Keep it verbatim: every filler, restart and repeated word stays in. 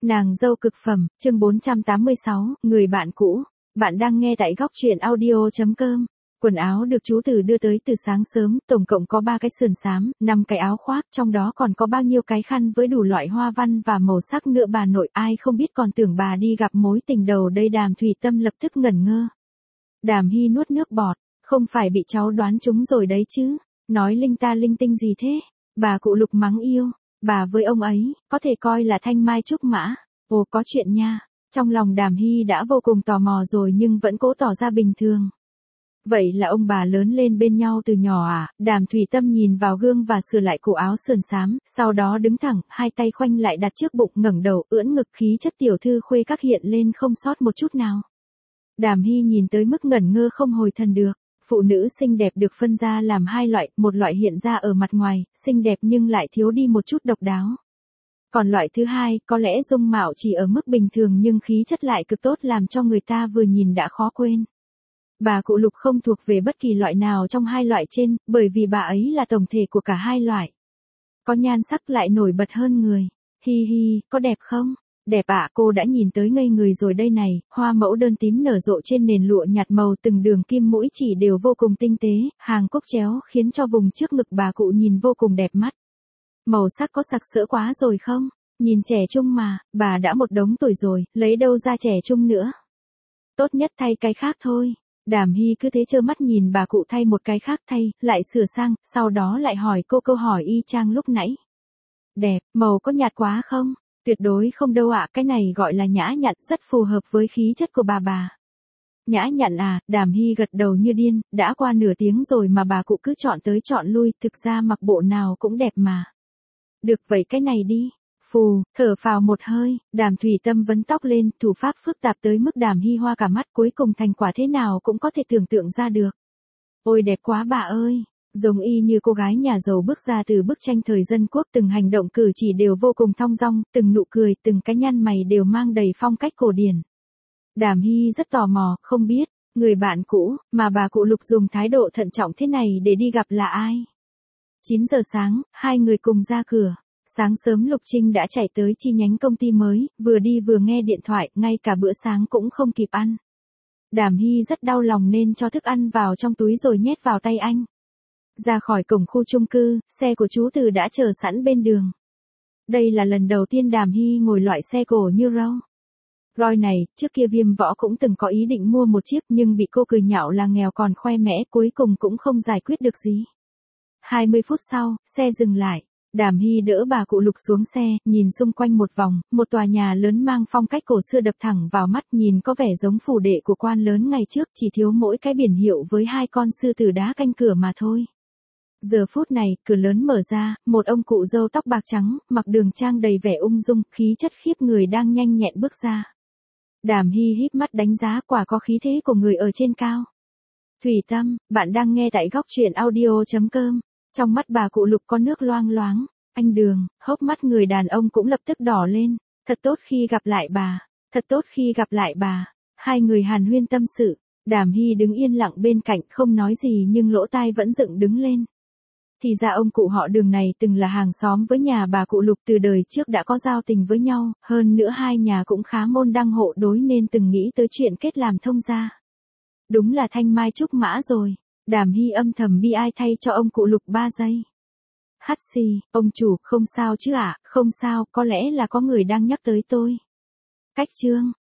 Nàng dâu cực phẩm, chương bốn trăm tám mươi sáu, người bạn cũ. Bạn đang nghe tại góc truyện audio chấm com. Quần áo được chú Từ đưa tới từ sáng sớm, tổng cộng có ba cái sườn xám, năm cái áo khoác, trong đó còn có bao nhiêu cái khăn với đủ loại hoa văn và màu sắc nữa. Bà nội ai không biết còn tưởng bà đi gặp mối tình đầu đây. Đàm Thủy Tâm lập tức ngẩn ngơ. Đàm Hy nuốt nước bọt, không phải bị cháu đoán trúng rồi đấy chứ, nói linh ta linh tinh gì thế, bà cụ Lục mắng yêu. Bà với ông ấy, có thể coi là thanh mai trúc mã. Ồ có chuyện nha. Trong lòng Đàm Hy đã vô cùng tò mò rồi nhưng vẫn cố tỏ ra bình thường. Vậy là ông bà lớn lên bên nhau từ nhỏ à? Đàm Thủy Tâm nhìn vào gương và sửa lại cổ áo sườn xám, sau đó đứng thẳng, hai tay khoanh lại đặt trước bụng, ngẩng đầu, ưỡn ngực, khí chất tiểu thư khuê các hiện lên không sót một chút nào. Đàm Hy nhìn tới mức ngẩn ngơ không hồi thần được. Phụ nữ xinh đẹp được phân ra làm hai loại, một loại hiện ra ở mặt ngoài, xinh đẹp nhưng lại thiếu đi một chút độc đáo. Còn loại thứ hai, có lẽ dung mạo chỉ ở mức bình thường nhưng khí chất lại cực tốt làm cho người ta vừa nhìn đã khó quên. Bà cụ Lục không thuộc về bất kỳ loại nào trong hai loại trên, bởi vì bà ấy là tổng thể của cả hai loại. Có nhan sắc lại nổi bật hơn người. Hi hi, có đẹp không? Đẹp ạ, à, cô đã nhìn tới ngây người rồi đây này, hoa mẫu đơn tím nở rộ trên nền lụa nhạt màu, từng đường kim mũi chỉ đều vô cùng tinh tế, hàng cúc chéo khiến cho vùng trước ngực bà cụ nhìn vô cùng đẹp mắt. Màu sắc có sặc sỡ quá rồi không? Nhìn trẻ trung mà, bà đã một đống tuổi rồi, lấy đâu ra trẻ trung nữa. Tốt nhất thay cái khác thôi. Đàm Hy cứ thế trơ mắt nhìn bà cụ thay một cái khác thay, lại sửa sang, sau đó lại hỏi cô câu hỏi y chang lúc nãy. Đẹp, màu có nhạt quá không? Tuyệt đối không đâu ạ, cái này gọi là nhã nhặn, rất phù hợp với khí chất của bà bà. Nhã nhặn à? Đàm Hy gật đầu như điên, đã qua nửa tiếng rồi mà bà cụ cứ chọn tới chọn lui, thực ra mặc bộ nào cũng đẹp mà. Được vậy cái này đi. Phù, thở phào một hơi, Đàm Thủy Tâm vấn tóc lên, thủ pháp phức tạp tới mức Đàm Hy hoa cả mắt, cuối cùng thành quả thế nào cũng có thể tưởng tượng ra được. Ôi đẹp quá bà ơi. Giống y như cô gái nhà giàu bước ra từ bức tranh thời dân quốc, từng hành động cử chỉ đều vô cùng thong dong, từng nụ cười, từng cái nhăn mày đều mang đầy phong cách cổ điển. Đàm Hy rất tò mò, không biết, người bạn cũ, mà bà cụ Lục dùng thái độ thận trọng thế này để đi gặp là ai? chín giờ sáng, hai người cùng ra cửa. Sáng sớm Lục Trinh đã chạy tới chi nhánh công ty mới, vừa đi vừa nghe điện thoại, ngay cả bữa sáng cũng không kịp ăn. Đàm Hy rất đau lòng nên cho thức ăn vào trong túi rồi nhét vào tay anh. Ra khỏi cổng khu chung cư, xe của chú Từ đã chờ sẵn bên đường. Đây là lần đầu tiên Đàm Hy ngồi loại xe cổ như Rolls Royce này, trước kia Viêm Võ cũng từng có ý định mua một chiếc nhưng bị cô cười nhạo là nghèo còn khoe mẽ, cuối cùng cũng không giải quyết được gì. hai mươi phút sau, xe dừng lại. Đàm Hy đỡ bà cụ Lục xuống xe, nhìn xung quanh một vòng, một tòa nhà lớn mang phong cách cổ xưa đập thẳng vào mắt, nhìn có vẻ giống phủ đệ của quan lớn ngày trước, chỉ thiếu mỗi cái biển hiệu với hai con sư tử đá canh cửa mà thôi. Giờ phút này, cửa lớn mở ra, một ông cụ râu tóc bạc trắng, mặc đường trang đầy vẻ ung dung, khí chất khiếp người đang nhanh nhẹn bước ra. Đàm Hy híp mắt đánh giá, quả có khí thế của người ở trên cao. Thủy Tâm, bạn đang nghe tại góc truyện audio chấm com. Trong mắt bà cụ Lục có nước loang loáng. Anh Đường, hốc mắt người đàn ông cũng lập tức đỏ lên. Thật tốt khi gặp lại bà. Thật tốt khi gặp lại bà. Hai người hàn huyên tâm sự. Đàm Hy đứng yên lặng bên cạnh không nói gì nhưng lỗ tai vẫn dựng đứng lên. Thì ra ông cụ họ Đường này từng là hàng xóm với nhà bà cụ Lục, từ đời trước đã có giao tình với nhau. Hơn nữa hai nhà cũng khá môn đăng hộ đối nên từng nghĩ tới chuyện kết làm thông gia. Đúng là thanh mai trúc mã rồi. Đàm Hy âm thầm bi ai thay cho ông cụ Lục ba giây. Hắt xì, ông chủ, không sao chứ ạ, à? Không sao, có lẽ là có người đang nhắc tới tôi. Cách chương.